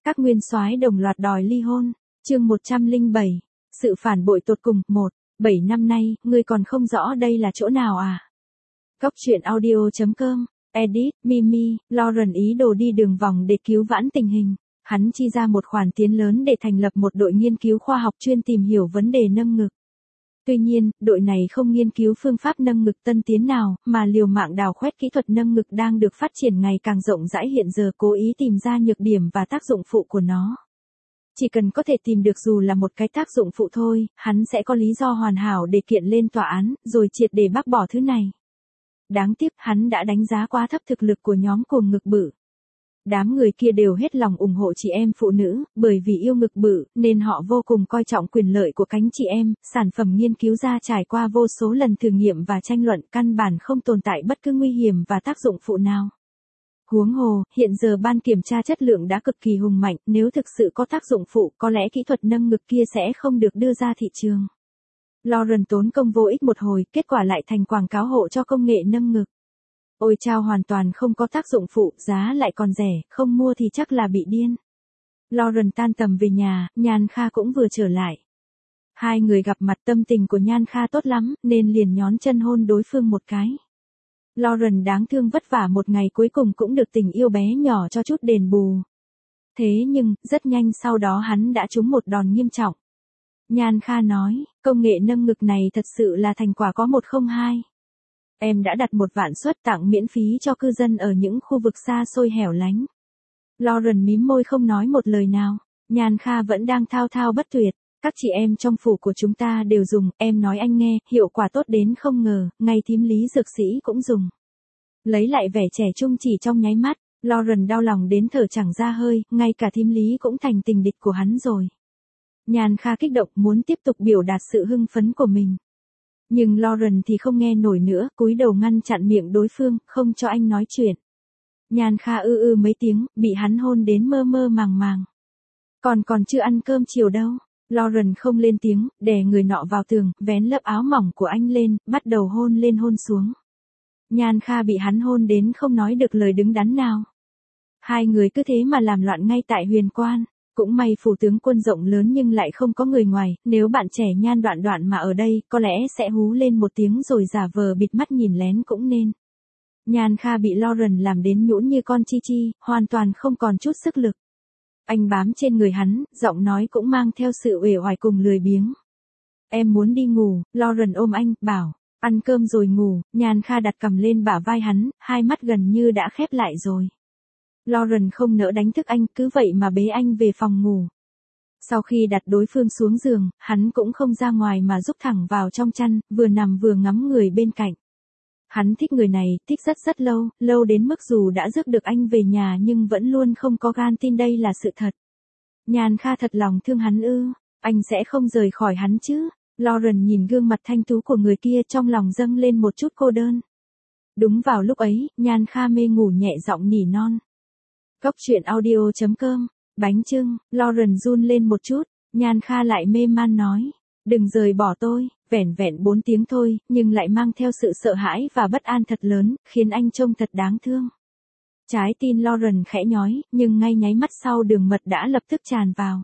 Các nguyên soái đồng loạt đòi ly hôn. Chương 107. Sự phản bội tột cùng. 1. 7 năm nay, ngươi còn không rõ đây là chỗ nào à? Góc truyện audio.com. Edit, Mimi, Lauren ý đồ đi đường vòng để cứu vãn tình hình. Hắn chi ra một khoản tiền lớn để thành lập một đội nghiên cứu khoa học chuyên tìm hiểu vấn đề nâng ngực. Tuy nhiên, đội này không nghiên cứu phương pháp nâng ngực tân tiến nào, mà liều mạng đào khoét kỹ thuật nâng ngực đang được phát triển ngày càng rộng rãi hiện giờ, cố ý tìm ra nhược điểm và tác dụng phụ của nó. Chỉ cần có thể tìm được dù là một cái tác dụng phụ thôi, hắn sẽ có lý do hoàn hảo để kiện lên tòa án, rồi triệt để bác bỏ thứ này. Đáng tiếc, hắn đã đánh giá quá thấp thực lực của nhóm cuồng ngực bự. Đám người kia đều hết lòng ủng hộ chị em phụ nữ, bởi vì yêu ngực bự, nên họ vô cùng coi trọng quyền lợi của cánh chị em, sản phẩm nghiên cứu ra trải qua vô số lần thử nghiệm và tranh luận căn bản không tồn tại bất cứ nguy hiểm và tác dụng phụ nào. Huống hồ, hiện giờ ban kiểm tra chất lượng đã cực kỳ hùng mạnh, nếu thực sự có tác dụng phụ, có lẽ kỹ thuật nâng ngực kia sẽ không được đưa ra thị trường. Lauren tốn công vô ích một hồi, kết quả lại thành quảng cáo hộ cho công nghệ nâng ngực. Ôi chao, hoàn toàn không có tác dụng phụ, giá lại còn rẻ, không mua thì chắc là bị điên. Lauren tan tầm về nhà, Nhan Kha cũng vừa trở lại. Hai người gặp mặt, tâm tình của Nhan Kha tốt lắm, nên liền nhón chân hôn đối phương một cái. Lauren đáng thương vất vả một ngày cuối cùng cũng được tình yêu bé nhỏ cho chút đền bù. Thế nhưng, rất nhanh sau đó hắn đã trúng một đòn nghiêm trọng. Nhan Kha nói, công nghệ nâng ngực này thật sự là thành quả có 102. Em đã đặt 1 vạn suất tặng miễn phí cho cư dân ở những khu vực xa xôi hẻo lánh. Lauren mím môi không nói một lời nào. Nhan Kha vẫn đang thao thao bất tuyệt. Các chị em trong phủ của chúng ta đều dùng, em nói anh nghe, hiệu quả tốt đến không ngờ, ngay thím Lý dược sĩ cũng dùng. Lấy lại vẻ trẻ trung chỉ trong nháy mắt, Lauren đau lòng đến thở chẳng ra hơi, ngay cả thím Lý cũng thành tình địch của hắn rồi. Nhan Kha kích động muốn tiếp tục biểu đạt sự hưng phấn của mình. Nhưng Lauren thì không nghe nổi nữa, cúi đầu ngăn chặn miệng đối phương, không cho anh nói chuyện. Nhan Kha mấy tiếng, bị hắn hôn đến mơ mơ màng màng. Còn chưa ăn cơm chiều đâu. Lauren không lên tiếng, đè người nọ vào tường, vén lớp áo mỏng của anh lên, bắt đầu hôn lên hôn xuống. Nhan Kha bị hắn hôn đến không nói được lời đứng đắn nào. Hai người cứ thế mà làm loạn ngay tại Huyền Quan. Cũng may phủ tướng quân rộng lớn nhưng lại không có người ngoài, nếu bạn trẻ Nhan Đoạn Đoạn mà ở đây, có lẽ sẽ hú lên một tiếng rồi giả vờ bịt mắt nhìn lén cũng nên. Nhan Kha bị Lauren làm đến nhũn như con chi chi, hoàn toàn không còn chút sức lực. Anh bám trên người hắn, giọng nói cũng mang theo sự uể oải cùng lười biếng. Em muốn đi ngủ. Lauren ôm anh, bảo, ăn cơm rồi ngủ. Nhan Kha đặt cằm lên bả vai hắn, hai mắt gần như đã khép lại rồi. Lauren không nỡ đánh thức anh, cứ vậy mà bế anh về phòng ngủ. Sau khi đặt đối phương xuống giường, hắn cũng không ra ngoài mà rúc thẳng vào trong chăn, vừa nằm vừa ngắm người bên cạnh. Hắn thích người này, thích rất lâu, lâu đến mức dù đã rước được anh về nhà nhưng vẫn luôn không có gan tin đây là sự thật. Nhan Kha thật lòng thương hắn anh sẽ không rời khỏi hắn chứ. Lauren nhìn gương mặt thanh tú của người kia, trong lòng dâng lên một chút cô đơn. Đúng vào lúc ấy, Nhan Kha mê ngủ nhẹ giọng nỉ non. Góc truyện audio.com. Bánh chưng. Lauren run lên một chút, Nhan Kha lại mê man nói. Đừng rời bỏ tôi. Vẻn 4 tiếng thôi, nhưng lại mang theo sự sợ hãi và bất an thật lớn, khiến anh trông thật đáng thương. Trái tim Lauren khẽ nhói, nhưng ngay nháy mắt sau đường mật đã lập tức tràn vào.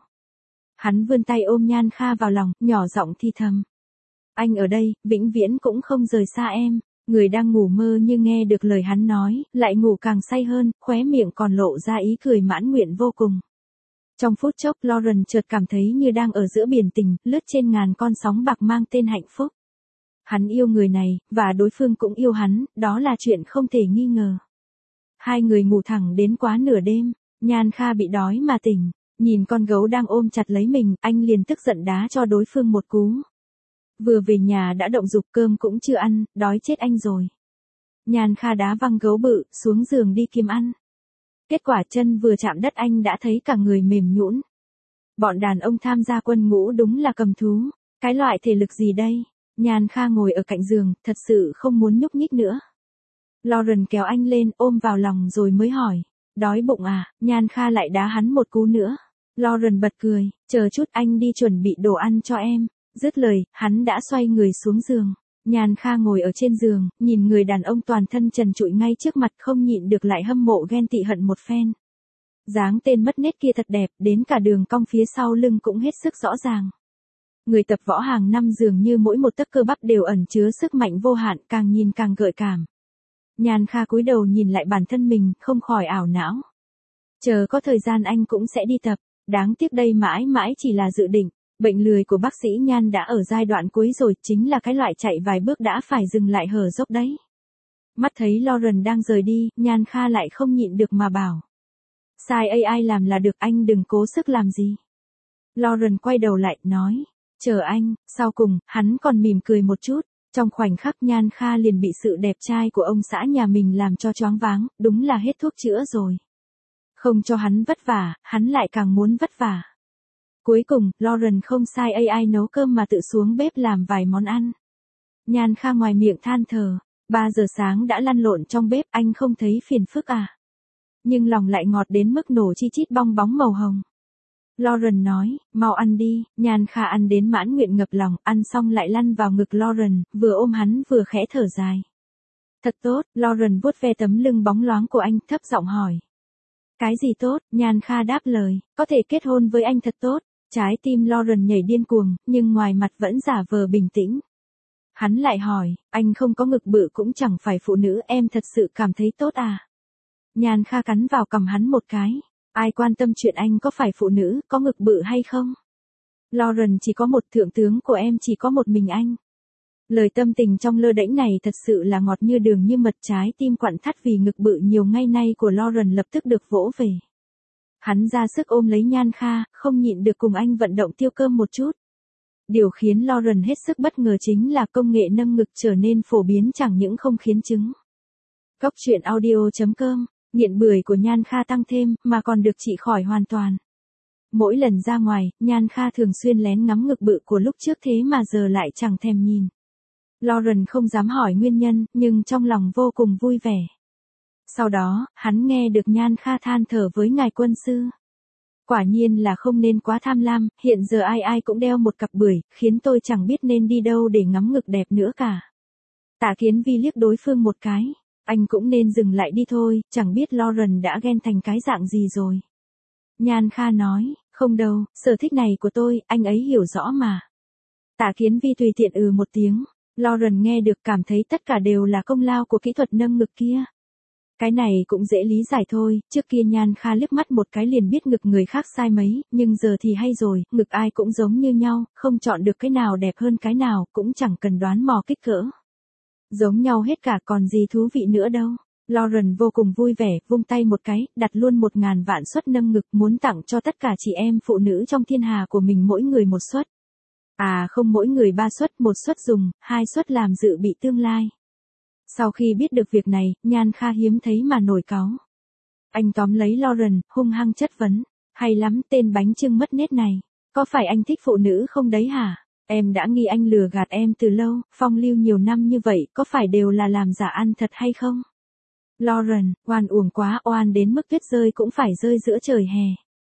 Hắn vươn tay ôm Nhan Kha vào lòng, nhỏ giọng thì thầm. Anh ở đây, vĩnh viễn cũng không rời xa em. Người đang ngủ mơ như nghe được lời hắn nói, lại ngủ càng say hơn, khóe miệng còn lộ ra ý cười mãn nguyện vô cùng. Trong phút chốc, Lauren chợt cảm thấy như đang ở giữa biển tình, lướt trên ngàn con sóng bạc mang tên hạnh phúc. Hắn yêu người này, và đối phương cũng yêu hắn, đó là chuyện không thể nghi ngờ. Hai người ngủ thẳng đến quá nửa đêm, Nhan Kha bị đói mà tỉnh, nhìn con gấu đang ôm chặt lấy mình, anh liền tức giận đá cho đối phương một cú. Vừa về nhà đã động dục, cơm cũng chưa ăn, đói chết anh rồi. Nhan Kha đá văng gấu bự, xuống giường đi kiếm ăn. Kết quả chân vừa chạm đất anh đã thấy cả người mềm nhũn. Bọn đàn ông tham gia quân ngũ đúng là cầm thú, cái loại thể lực gì đây? Nhan Kha ngồi ở cạnh giường, thật sự không muốn nhúc nhích nữa. Lauren kéo anh lên, ôm vào lòng rồi mới hỏi, đói bụng à? Nhan Kha lại đá hắn một cú nữa. Lauren bật cười, chờ chút anh đi chuẩn bị đồ ăn cho em. Dứt lời, hắn đã xoay người xuống giường. Nhan Kha ngồi ở trên giường, nhìn người đàn ông toàn thân trần trụi ngay trước mặt, không nhịn được lại hâm mộ ghen tị hận một phen. Dáng tên mất nết kia thật đẹp, đến cả đường cong phía sau lưng cũng hết sức rõ ràng. Người tập võ hàng năm dường như mỗi một tấc cơ bắp đều ẩn chứa sức mạnh vô hạn, càng nhìn càng gợi cảm. Nhan Kha cúi đầu nhìn lại bản thân mình, không khỏi ảo não. Chờ có thời gian anh cũng sẽ đi tập, đáng tiếc đây mãi mãi chỉ là dự định. Bệnh lười của bác sĩ Nhan đã ở giai đoạn cuối rồi, chính là cái loại chạy vài bước đã phải dừng lại hở dốc đấy. Mắt thấy Lauren đang rời đi, Nhan Kha lại không nhịn được mà bảo. Sai AI làm là được, anh đừng cố sức làm gì. Lauren quay đầu lại, nói. Chờ anh. Sau cùng, hắn còn mỉm cười một chút. Trong khoảnh khắc Nhan Kha liền bị sự đẹp trai của ông xã nhà mình làm cho choáng váng, đúng là hết thuốc chữa rồi. Không cho hắn vất vả, hắn lại càng muốn vất vả. Cuối cùng, Lauren không sai AI nấu cơm mà tự xuống bếp làm vài món ăn. Nhan Kha ngoài miệng than thở, 3 giờ sáng đã lăn lộn trong bếp, anh không thấy phiền phức à? Nhưng lòng lại ngọt đến mức nổ chi chít bong bóng màu hồng. Lauren nói, mau ăn đi. Nhan Kha ăn đến mãn nguyện ngập lòng, ăn xong lại lăn vào ngực Lauren, vừa ôm hắn vừa khẽ thở dài. Thật tốt. Lauren vuốt ve tấm lưng bóng loáng của anh, thấp giọng hỏi. Cái gì tốt? Nhan Kha đáp lời, có thể kết hôn với anh thật tốt. Trái tim Lauren nhảy điên cuồng, nhưng ngoài mặt vẫn giả vờ bình tĩnh. Hắn lại hỏi, anh không có ngực bự cũng chẳng phải phụ nữ, em thật sự cảm thấy tốt à? Nhan Kha cắn vào cằm hắn một cái. Ai quan tâm chuyện anh có phải phụ nữ, có ngực bự hay không? Lauren chỉ có một, thượng tướng của em chỉ có một mình anh. Lời tâm tình trong lơ đễnh này thật sự là ngọt như đường như mật, trái tim quặn thắt vì ngực bự nhiều ngày nay của Lauren lập tức được vỗ về. Hắn ra sức ôm lấy Nhan Kha, không nhịn được cùng anh vận động tiêu cơm một chút. Điều khiến Lauren hết sức bất ngờ chính là công nghệ nâng ngực trở nên phổ biến chẳng những không khiến chứng. Góc truyện audio.com, nghiện bưởi của Nhan Kha tăng thêm, mà còn được trị khỏi hoàn toàn. Mỗi lần ra ngoài, Nhan Kha thường xuyên lén ngắm ngực bự của lúc trước, thế mà giờ lại chẳng thèm nhìn. Lauren không dám hỏi nguyên nhân, nhưng trong lòng vô cùng vui vẻ. Sau đó, hắn nghe được Nhan Kha than thở với ngài quân sư. Quả nhiên là không nên quá tham lam, hiện giờ ai ai cũng đeo một cặp bưởi, khiến tôi chẳng biết nên đi đâu để ngắm ngực đẹp nữa cả. Tạ Kiến Vi liếc đối phương một cái. Anh cũng nên dừng lại đi thôi, chẳng biết Lauren đã ghen thành cái dạng gì rồi. Nhan Kha nói, không đâu, sở thích này của tôi, anh ấy hiểu rõ mà. Tạ Kiến Vi tùy tiện một tiếng. Lauren nghe được cảm thấy tất cả đều là công lao của kỹ thuật nâng ngực kia. Cái này cũng dễ lý giải thôi, trước kia Nhan Kha liếc mắt một cái liền biết ngực người khác sai mấy, nhưng giờ thì hay rồi, ngực ai cũng giống như nhau, không chọn được cái nào đẹp hơn cái nào, cũng chẳng cần đoán mò kích cỡ. Giống nhau hết cả, còn gì thú vị nữa đâu. Lauren vô cùng vui vẻ, vung tay một cái, đặt luôn 1.000 vạn suất nâng ngực, muốn tặng cho tất cả chị em phụ nữ trong thiên hà của mình mỗi người một suất. À không, mỗi người 3 suất, 1 suất dùng, 2 suất làm dự bị tương lai. Sau khi biết được việc này, Nhan Kha hiếm thấy mà nổi cáu. Anh tóm lấy Lauren, hung hăng chất vấn. Hay lắm, tên bánh chưng mất nết này. Có phải anh thích phụ nữ không đấy hả? Em đã nghi anh lừa gạt em từ lâu, phong lưu nhiều năm như vậy, có phải đều là làm giả ăn thật hay không? Lauren, oan uổng quá, oan đến mức tuyết rơi cũng phải rơi giữa trời hè.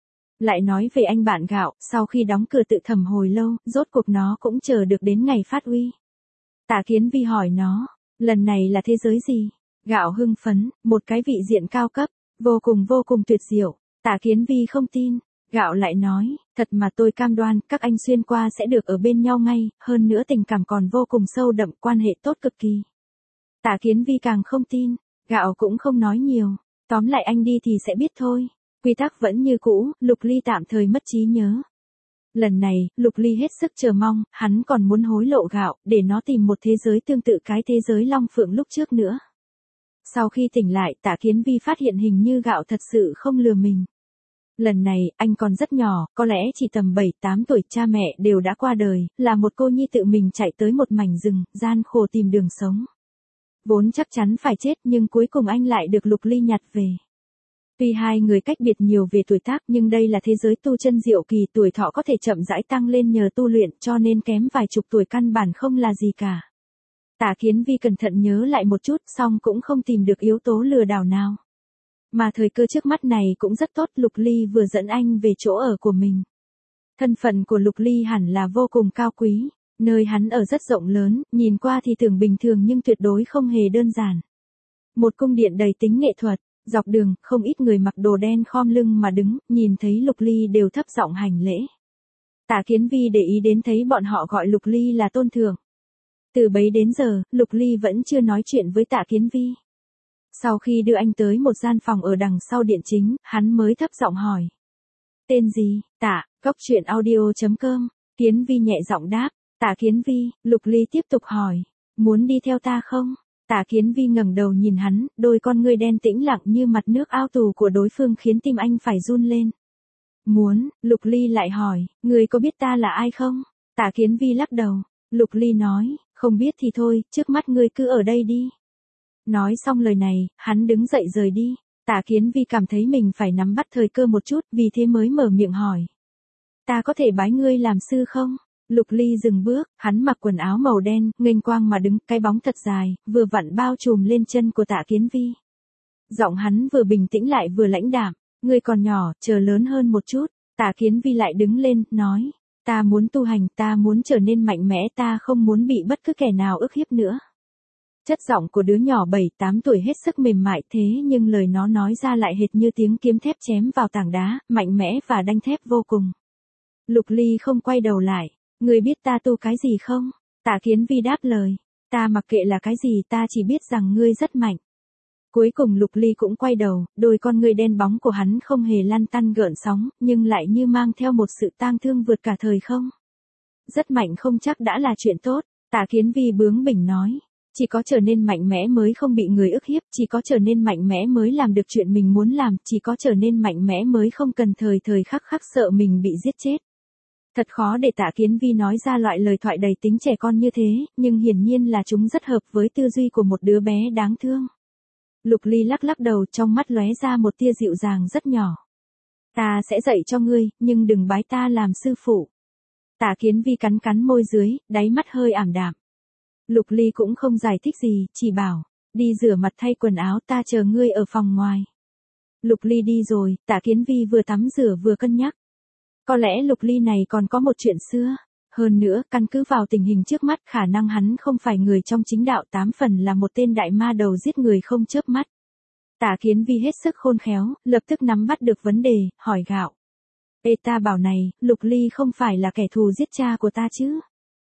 Lại nói về anh bạn gạo, sau khi đóng cửa tự thầm hồi lâu, rốt cuộc nó cũng chờ được đến ngày phát uy. Tạ Kiến Vi hỏi nó, lần này là thế giới gì? Gạo hưng phấn, một cái vị diện cao cấp, vô cùng tuyệt diệu. Tạ Kiến Vi không tin. Gạo lại nói, thật mà tôi cam đoan, các anh xuyên qua sẽ được ở bên nhau ngay, hơn nữa tình cảm còn vô cùng sâu đậm, quan hệ tốt cực kỳ. Tạ Kiến Vi càng không tin, Gạo cũng không nói nhiều, tóm lại anh đi thì sẽ biết thôi. Quy tắc vẫn như cũ, Lục Ly tạm thời mất trí nhớ. Lần này, Lục Ly hết sức chờ mong, hắn còn muốn hối lộ Gạo, để nó tìm một thế giới tương tự cái thế giới Long Phượng lúc trước nữa. Sau khi tỉnh lại, Tạ Kiến Vi phát hiện hình như Gạo thật sự không lừa mình. Lần này, anh còn rất nhỏ, có lẽ chỉ tầm 7-8 tuổi, cha mẹ đều đã qua đời, là một cô nhi tự mình chạy tới một mảnh rừng, gian khổ tìm đường sống. Vốn chắc chắn phải chết nhưng cuối cùng anh lại được Lục Ly nhặt về. Tuy hai người cách biệt nhiều về tuổi tác nhưng đây là thế giới tu chân diệu kỳ, tuổi thọ có thể chậm rãi tăng lên nhờ tu luyện, cho nên kém vài chục tuổi căn bản không là gì cả. Tạ Kiến Vi cẩn thận nhớ lại một chút, song cũng không tìm được yếu tố lừa đảo nào. Mà thời cơ trước mắt này cũng rất tốt, Lục Ly vừa dẫn anh về chỗ ở của mình. Thân phận của Lục Ly hẳn là vô cùng cao quý, nơi hắn ở rất rộng lớn, nhìn qua thì tưởng bình thường nhưng tuyệt đối không hề đơn giản. Một cung điện đầy tính nghệ thuật, Dọc đường, không ít người mặc đồ đen khom lưng mà đứng, nhìn thấy Lục Ly đều thấp giọng hành lễ. Tả Kiến Vi để ý đến thấy bọn họ gọi Lục Ly là tôn thượng. Từ bấy đến giờ, Lục Ly vẫn chưa nói chuyện với Tạ Kiến Vi. Sau khi đưa anh tới một gian phòng ở đằng sau điện chính, hắn mới thấp giọng hỏi. Tên gì? Tạ, coctruyện.audio.com. Kiến Vi nhẹ giọng đáp. Tạ Kiến Vi. Lục Ly tiếp tục hỏi. Muốn đi theo ta không? Tạ Kiến Vi ngẩng đầu nhìn hắn, đôi con ngươi đen tĩnh lặng như mặt nước ao tù của đối phương khiến tim anh phải run lên. Muốn. Lục Ly lại hỏi, ngươi có biết ta là ai không? Tạ Kiến Vi lắc đầu. Lục Ly nói, không biết thì thôi, trước mắt ngươi cứ ở đây đi. Nói xong lời này, hắn đứng dậy rời đi. Tạ Kiến Vi cảm thấy mình phải nắm bắt thời cơ một chút, vì thế mới mở miệng hỏi. Ta có thể bái ngươi làm sư không? Lục Ly dừng bước, hắn mặc quần áo màu đen, nghênh quang mà đứng, cái bóng thật dài, vừa vặn bao trùm lên chân của Tạ Kiến Vi. Giọng hắn vừa bình tĩnh lại vừa lãnh đạm, ngươi còn nhỏ, chờ lớn hơn một chút. Tạ Kiến Vi lại đứng lên, nói, ta muốn tu hành, ta muốn trở nên mạnh mẽ, ta không muốn bị bất cứ kẻ nào ức hiếp nữa. Chất giọng của đứa nhỏ 7-8 tuổi hết sức mềm mại thế nhưng lời nó nói ra lại hệt như tiếng kiếm thép chém vào tảng đá, mạnh mẽ và đanh thép vô cùng. Lục Ly không quay đầu lại. Ngươi biết ta tu cái gì không? Tạ Kiến Vi đáp lời. Ta mặc kệ là cái gì, ta chỉ biết rằng ngươi rất mạnh. Cuối cùng Lục Ly cũng quay đầu, đôi con ngươi đen bóng của hắn không hề lăn tăn gợn sóng, nhưng lại như mang theo một sự tang thương vượt cả thời không. Rất mạnh không chắc đã là chuyện tốt. Tạ Kiến Vi bướng bỉnh nói. Chỉ có trở nên mạnh mẽ mới không bị người ức hiếp, chỉ có trở nên mạnh mẽ mới làm được chuyện mình muốn làm, chỉ có trở nên mạnh mẽ mới không cần thời thời khắc khắc sợ mình bị giết chết. Thật khó để Tạ Kiến Vi nói ra loại lời thoại đầy tính trẻ con như thế, nhưng hiển nhiên là chúng rất hợp với tư duy của một đứa bé đáng thương. Lục Ly lắc lắc đầu, trong mắt lóe ra một tia dịu dàng rất nhỏ. Ta sẽ dạy cho ngươi, nhưng đừng bái ta làm sư phụ. Tạ Kiến Vi cắn cắn môi dưới, đáy mắt hơi ảm đạm. Lục Ly cũng không giải thích gì, chỉ bảo, đi rửa mặt thay quần áo, ta chờ ngươi ở phòng ngoài. Lục Ly đi rồi, Tạ Kiến Vi vừa tắm rửa vừa cân nhắc. Có lẽ Lục Ly này còn có một chuyện xưa. Hơn nữa, căn cứ vào tình hình trước mắt, khả năng hắn không phải người trong chính đạo, 8 phần là một tên đại ma đầu giết người không chớp mắt. Tạ Kiến Vi hết sức khôn khéo, lập tức nắm bắt được vấn đề, hỏi Gạo. Ê, ta bảo này, Lục Ly không phải là kẻ thù giết cha của ta chứ?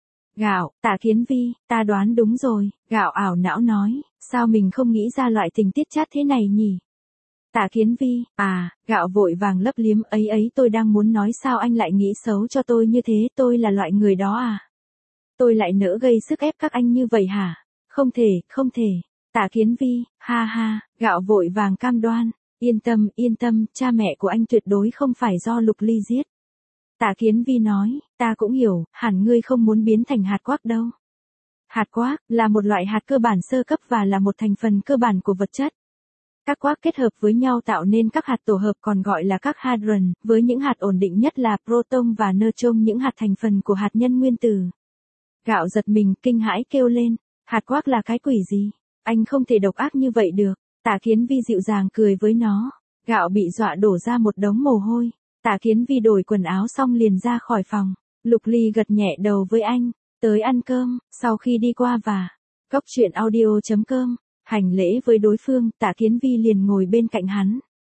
Gạo. Tạ Kiến Vi, ta đoán đúng rồi. Gạo ảo não nói, sao mình không nghĩ ra loại tình tiết chát thế này nhỉ? Tạ Kiến Vi, Gạo vội vàng lấp liếm, ấy tôi đang muốn nói sao anh lại nghĩ xấu cho tôi như thế, tôi là loại người đó à? Tôi lại nỡ gây sức ép các anh như vậy hả? Không thể, không thể. Tạ Kiến Vi, ha ha. Gạo vội vàng cam đoan, yên tâm, cha mẹ của anh tuyệt đối không phải do Lục Ly giết. Tạ Kiến Vi nói, ta cũng hiểu, hẳn ngươi không muốn biến thành hạt quark đâu. Hạt quark là một loại hạt cơ bản sơ cấp và là một thành phần cơ bản của vật chất. Các quark kết hợp với nhau tạo nên các hạt tổ hợp còn gọi là các hadron, với những hạt ổn định nhất là proton và neutron, những hạt thành phần của hạt nhân nguyên tử. Gạo giật mình, kinh hãi kêu lên, hạt quark là cái quỷ gì? Anh không thể độc ác như vậy được. Tạ Kiến Vi dịu dàng cười với nó. Gạo bị dọa đổ ra một đống mồ hôi. Tạ Kiến Vi đổi quần áo xong liền ra khỏi phòng. Lục Ly gật nhẹ đầu với anh. Tới ăn cơm. Sau khi đi qua và coctruyện.audio.com hành lễ với đối phương, Tạ Kiến Vi liền ngồi bên cạnh hắn.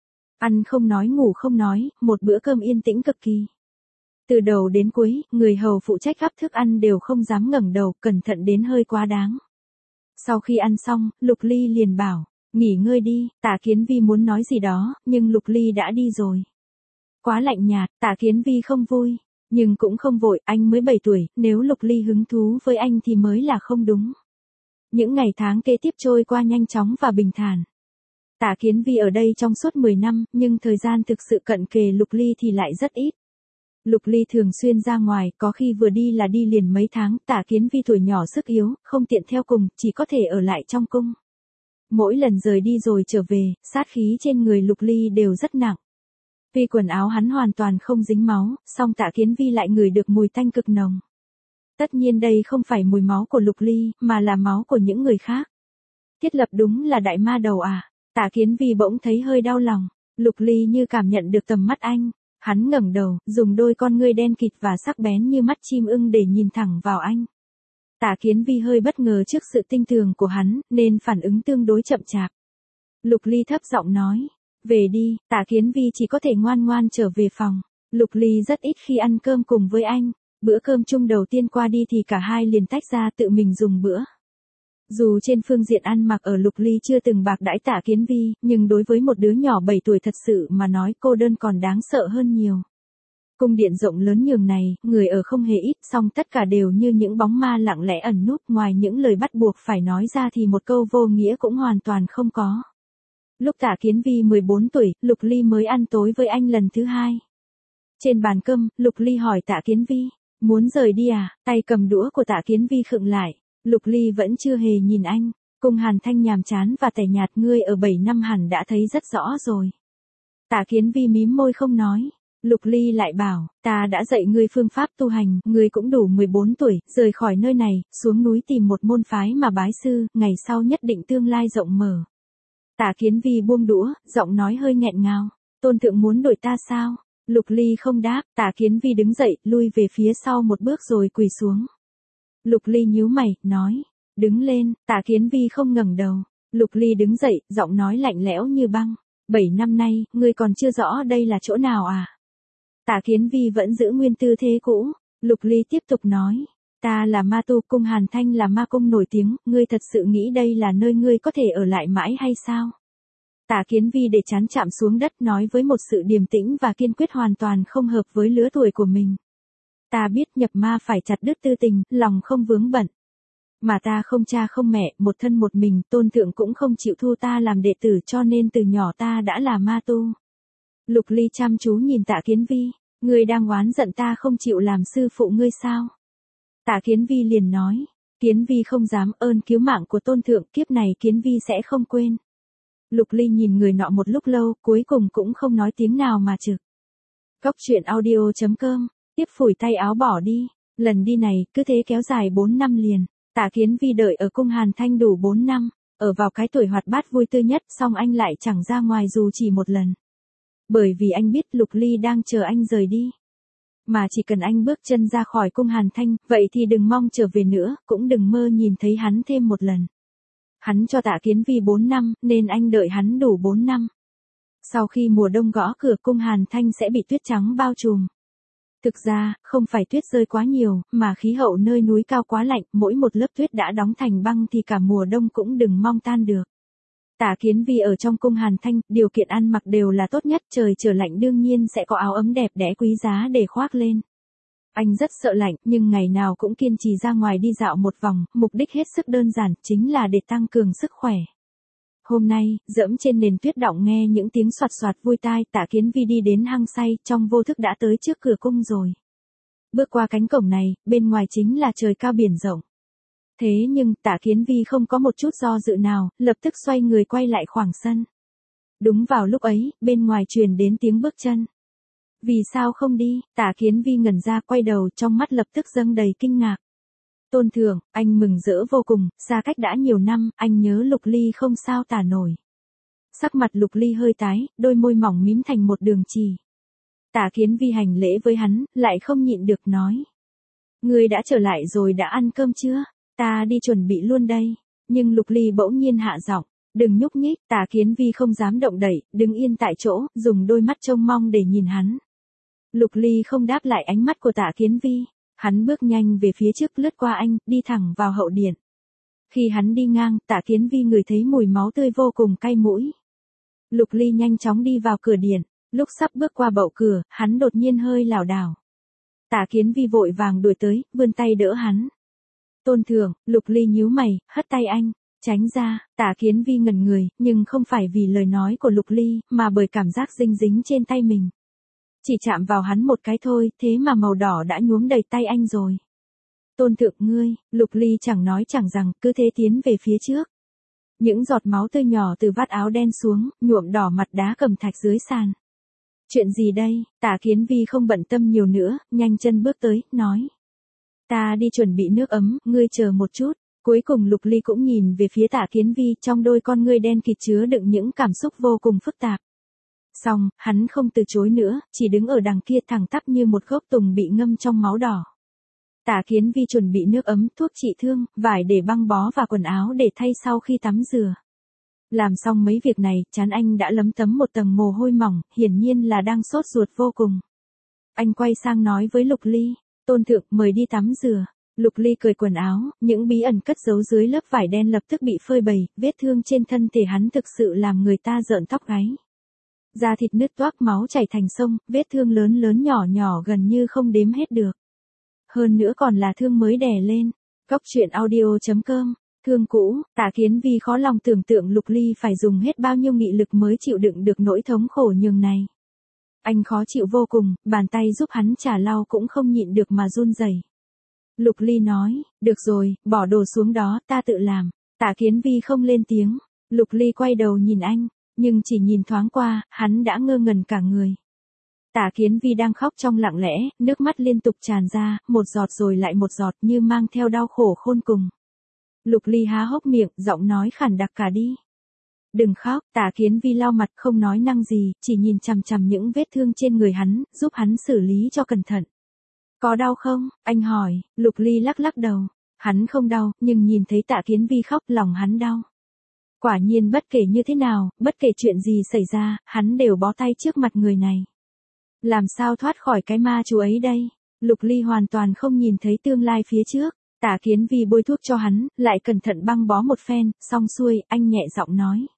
Ăn không nói ngủ không nói, một bữa cơm yên tĩnh cực kỳ. Từ đầu đến cuối, người hầu phụ trách gắp thức ăn đều không dám ngẩng đầu, cẩn thận đến hơi quá đáng. Sau khi ăn xong, Lục Ly liền bảo, nghỉ ngơi đi. Tạ Kiến Vi muốn nói gì đó, nhưng Lục Ly đã đi rồi. Quá lạnh nhạt, Tạ Kiến Vi không vui, nhưng cũng không vội, anh mới 7 tuổi, nếu Lục Ly hứng thú với anh thì mới là không đúng. Những ngày tháng kế tiếp trôi qua nhanh chóng và bình thản. Tạ Kiến Vi ở đây trong suốt 10 năm, nhưng thời gian thực sự cận kề Lục Ly thì lại rất ít. Lục Ly thường xuyên ra ngoài, có khi vừa đi là đi liền mấy tháng, Tạ Kiến Vi tuổi nhỏ sức yếu, không tiện theo cùng, chỉ có thể ở lại trong cung. Mỗi lần rời đi rồi trở về, sát khí trên người Lục Ly đều rất nặng. Vì quần áo hắn hoàn toàn không dính máu, song Tạ Kiến Vi lại ngửi được mùi tanh cực nồng. Tất nhiên đây không phải mùi máu của Lục Ly, mà là máu của những người khác. Thiết Lập đúng là đại ma đầu à? Tạ Kiến Vi bỗng thấy hơi đau lòng. Lục Ly như cảm nhận được tầm mắt anh. Hắn ngẩng đầu, dùng đôi con ngươi đen kịt và sắc bén như mắt chim ưng để nhìn thẳng vào anh. Tạ Kiến Vi hơi bất ngờ trước sự tinh tường của hắn, nên phản ứng tương đối chậm chạp. Lục Ly thấp giọng nói. Về đi, Tạ Kiến Vi chỉ có thể ngoan ngoan trở về phòng. Lục Ly rất ít khi ăn cơm cùng với anh. Bữa cơm chung đầu tiên qua đi thì cả hai liền tách ra tự mình dùng bữa. Dù trên phương diện ăn mặc ở Lục Ly chưa từng bạc đãi Tạ Kiến Vi, nhưng đối với một đứa nhỏ 7 tuổi thật sự mà nói cô đơn còn đáng sợ hơn nhiều. Cung điện rộng lớn nhường này, người ở không hề ít, song tất cả đều như những bóng ma lặng lẽ ẩn núp, ngoài những lời bắt buộc phải nói ra thì một câu vô nghĩa cũng hoàn toàn không có. Lúc Tạ Kiến Vi 14 tuổi, Lục Ly mới ăn tối với anh lần thứ hai. Trên bàn cơm, Lục Ly hỏi Tạ Kiến Vi, muốn rời đi à? Tay cầm đũa của Tạ Kiến Vi khựng lại. Lục Ly vẫn chưa hề nhìn anh. Cung Hàn Thanh nhàm chán và tẻ nhạt, ngươi ở 7 năm hẳn đã thấy rất rõ rồi. Tạ Kiến Vi mím môi không nói. Lục Ly lại bảo, ta đã dạy ngươi phương pháp tu hành, ngươi cũng đủ 14 tuổi, rời khỏi nơi này, xuống núi tìm một môn phái mà bái sư, ngày sau nhất định tương lai rộng mở. Tạ Kiến Vi buông đũa, giọng nói hơi nghẹn ngào. Tôn thượng muốn đổi ta sao? Lục Ly không đáp, Tạ Kiến Vi đứng dậy, lui về phía sau một bước rồi quỳ xuống. Lục Ly nhíu mày, nói, đứng lên. Tạ Kiến Vi không ngẩng đầu. Lục Ly đứng dậy, giọng nói lạnh lẽo như băng. 7 năm nay, ngươi còn chưa rõ đây là chỗ nào à? Tạ Kiến Vi vẫn giữ nguyên tư thế cũ. Lục Ly tiếp tục nói, ta là ma tu, cung Hàn Thanh là ma cung nổi tiếng, ngươi thật sự nghĩ đây là nơi ngươi có thể ở lại mãi hay sao? Tạ Kiến Vi để trán chạm xuống đất, nói với một sự điềm tĩnh và kiên quyết hoàn toàn không hợp với lứa tuổi của mình. Ta biết nhập ma phải chặt đứt tư tình, lòng không vướng bận. Mà ta không cha không mẹ, một thân một mình, tôn thượng cũng không chịu thu ta làm đệ tử, cho nên từ nhỏ ta đã là ma tu. Lục Ly chăm chú nhìn Tạ Kiến Vi, ngươi đang oán giận ta không chịu làm sư phụ ngươi sao? Tạ Kiến Vi liền nói, Kiến Vi không dám, ơn cứu mạng của tôn thượng, kiếp này Kiến Vi sẽ không quên. Lục Ly nhìn người nọ một lúc lâu, cuối cùng cũng không nói tiếng nào mà trực. Cóc truyện audio.com, tiếp phủi tay áo bỏ đi. Lần đi này, cứ thế kéo dài 4 năm liền. Tạ Kiến Vi đợi ở cung Hàn Thanh đủ 4 năm, ở vào cái tuổi hoạt bát vui tươi nhất, song anh lại chẳng ra ngoài dù chỉ một lần. Bởi vì anh biết Lục Ly đang chờ anh rời đi. Mà chỉ cần anh bước chân ra khỏi cung Hàn Thanh, vậy thì đừng mong trở về nữa, cũng đừng mơ nhìn thấy hắn thêm một lần. Hắn cho Tạ Kiến Vi 4 năm, nên anh đợi hắn đủ 4 năm. Sau khi mùa đông gõ cửa, cung Hàn Thanh sẽ bị tuyết trắng bao trùm. Thực ra, không phải tuyết rơi quá nhiều, mà khí hậu nơi núi cao quá lạnh, mỗi một lớp tuyết đã đóng thành băng thì cả mùa đông cũng đừng mong tan được. Tạ Kiến Vi ở trong cung Hàn Thanh, điều kiện ăn mặc đều là tốt nhất, trời trở lạnh đương nhiên sẽ có áo ấm đẹp đẽ quý giá để khoác lên. Anh rất sợ lạnh, nhưng ngày nào cũng kiên trì ra ngoài đi dạo một vòng, mục đích hết sức đơn giản, chính là để tăng cường sức khỏe. Hôm nay, dẫm trên nền tuyết đọng nghe những tiếng soạt soạt vui tai, Tạ Kiến Vi đi đến hang say, trong vô thức đã tới trước cửa cung rồi. Bước qua cánh cổng này, bên ngoài chính là trời cao biển rộng. Thế nhưng, Tạ Kiến Vi không có một chút do dự nào, lập tức xoay người quay lại khoảng sân. Đúng vào lúc ấy, bên ngoài truyền đến tiếng bước chân. Vì sao không đi? Tạ Kiến Vi ngẩn ra, quay đầu, trong mắt lập tức dâng đầy kinh ngạc. Tôn thượng, anh mừng rỡ vô cùng, xa cách đã nhiều năm, anh nhớ Lục Ly không sao tả nổi. Sắc mặt Lục Ly hơi tái, đôi môi mỏng mím thành một đường chỉ. Tạ Kiến Vi hành lễ với hắn, lại không nhịn được nói. Ngươi đã trở lại rồi, đã ăn cơm chưa? Ta đi chuẩn bị luôn đây. Nhưng Lục Ly bỗng nhiên hạ giọng, đừng nhúc nhích. Tạ Kiến Vi không dám động đậy, đứng yên tại chỗ, dùng đôi mắt trông mong để nhìn hắn. Lục Ly không đáp lại ánh mắt của Tạ Kiến Vi. Hắn bước nhanh về phía trước, lướt qua anh, đi thẳng vào hậu điện. Khi hắn đi ngang, Tạ Kiến Vi ngửi thấy mùi máu tươi vô cùng cay mũi. Lục Ly nhanh chóng đi vào cửa điện. Lúc sắp bước qua bậu cửa, hắn đột nhiên hơi lảo đảo. Tạ Kiến Vi vội vàng đuổi tới, vươn tay đỡ hắn. Tôn thượng, Lục Ly nhíu mày, hất tay anh, tránh ra. Tạ Kiến Vi ngẩn người, nhưng không phải vì lời nói của Lục Ly, mà bởi cảm giác dinh dính trên tay mình. Chỉ chạm vào hắn một cái thôi, thế mà màu đỏ đã nhuốm đầy tay anh rồi. Tôn thượng ngươi, Lục Ly chẳng nói chẳng rằng, cứ thế tiến về phía trước. Những giọt máu tươi nhỏ từ vạt áo đen xuống, nhuộm đỏ mặt đá cẩm thạch dưới sàn. Chuyện gì đây? Tạ Kiến Vi không bận tâm nhiều nữa, nhanh chân bước tới, nói. Ta đi chuẩn bị nước ấm, ngươi chờ một chút. Cuối cùng Lục Ly cũng nhìn về phía Tạ Kiến Vi, trong đôi con ngươi đen kịt chứa đựng những cảm xúc vô cùng phức tạp. Xong, hắn không từ chối nữa, chỉ đứng ở đằng kia thẳng tắp như một gốc tùng bị ngâm trong máu đỏ. Tạ Kiến Vi chuẩn bị nước ấm, thuốc trị thương, vải để băng bó và quần áo để thay sau khi tắm rửa. Làm xong mấy việc này, trán anh đã lấm tấm một tầng mồ hôi mỏng, hiển nhiên là đang sốt ruột vô cùng. Anh quay sang nói với Lục Ly, Tôn thượng mời đi tắm rửa. Lục Ly cởi quần áo, những bí ẩn cất giấu dưới lớp vải đen lập tức bị phơi bày, vết thương trên thân thể hắn thực sự làm người ta rợn tóc gáy. Da thịt nứt toác, máu chảy thành sông, vết thương lớn lớn nhỏ nhỏ gần như không đếm hết được. Hơn nữa còn là thương mới đè lên. Cóc truyện audio.com. Thương cũ, Tạ Kiến Vi khó lòng tưởng tượng Lục Ly phải dùng hết bao nhiêu nghị lực mới chịu đựng được nỗi thống khổ nhường này. Anh khó chịu vô cùng, bàn tay giúp hắn chà lau cũng không nhịn được mà run rẩy. Lục Ly nói, được rồi, bỏ đồ xuống đó, ta tự làm. Tạ Kiến Vi không lên tiếng. Lục Ly quay đầu nhìn anh, nhưng chỉ nhìn thoáng qua, hắn đã ngơ ngẩn cả người. Tạ Kiến Vi đang khóc trong lặng lẽ, nước mắt liên tục tràn ra, một giọt rồi lại một giọt như mang theo đau khổ khôn cùng. Lục Ly há hốc miệng, giọng nói khản đặc cả đi. Đừng khóc, Tạ Kiến Vi lau mặt không nói năng gì, chỉ nhìn chằm chằm những vết thương trên người hắn, giúp hắn xử lý cho cẩn thận. Có đau không? Anh hỏi. Lục Ly lắc lắc đầu. Hắn không đau, nhưng nhìn thấy Tạ Kiến Vi khóc lòng hắn đau. Quả nhiên bất kể như thế nào, bất kể chuyện gì xảy ra, hắn đều bó tay trước mặt người này. Làm sao thoát khỏi cái ma chú ấy đây? Lục Ly hoàn toàn không nhìn thấy tương lai phía trước. Tạ Kiến Vi bôi thuốc cho hắn, lại cẩn thận băng bó một phen, xong xuôi, anh nhẹ giọng nói.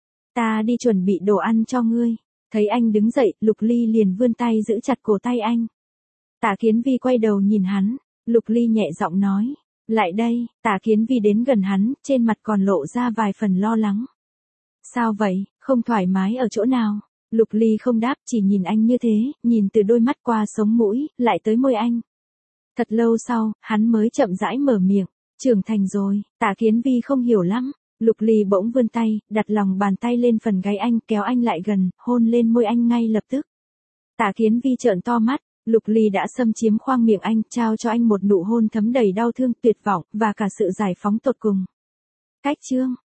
Ta đi chuẩn bị đồ ăn cho ngươi. Thấy anh đứng dậy, Lục Ly liền vươn tay giữ chặt cổ tay anh. Tạ Kiến Vi quay đầu nhìn hắn, Lục Ly nhẹ giọng nói. Lại đây, Tạ Kiến Vi đến gần hắn, trên mặt còn lộ ra vài phần lo lắng. Sao vậy, không thoải mái ở chỗ nào? Lục Ly không đáp, chỉ nhìn anh như thế, nhìn từ đôi mắt qua sống mũi, lại tới môi anh. Thật lâu sau, hắn mới chậm rãi mở miệng, trưởng thành rồi. Tạ Kiến Vi không hiểu lắm. Lục Ly bỗng vươn tay, đặt lòng bàn tay lên phần gáy anh, kéo anh lại gần, hôn lên môi anh ngay lập tức. Tạ Kiến Vi trợn to mắt, Lục Ly đã xâm chiếm khoang miệng anh, trao cho anh một nụ hôn thấm đầy đau thương, tuyệt vọng, và cả sự giải phóng tột cùng. Cách chương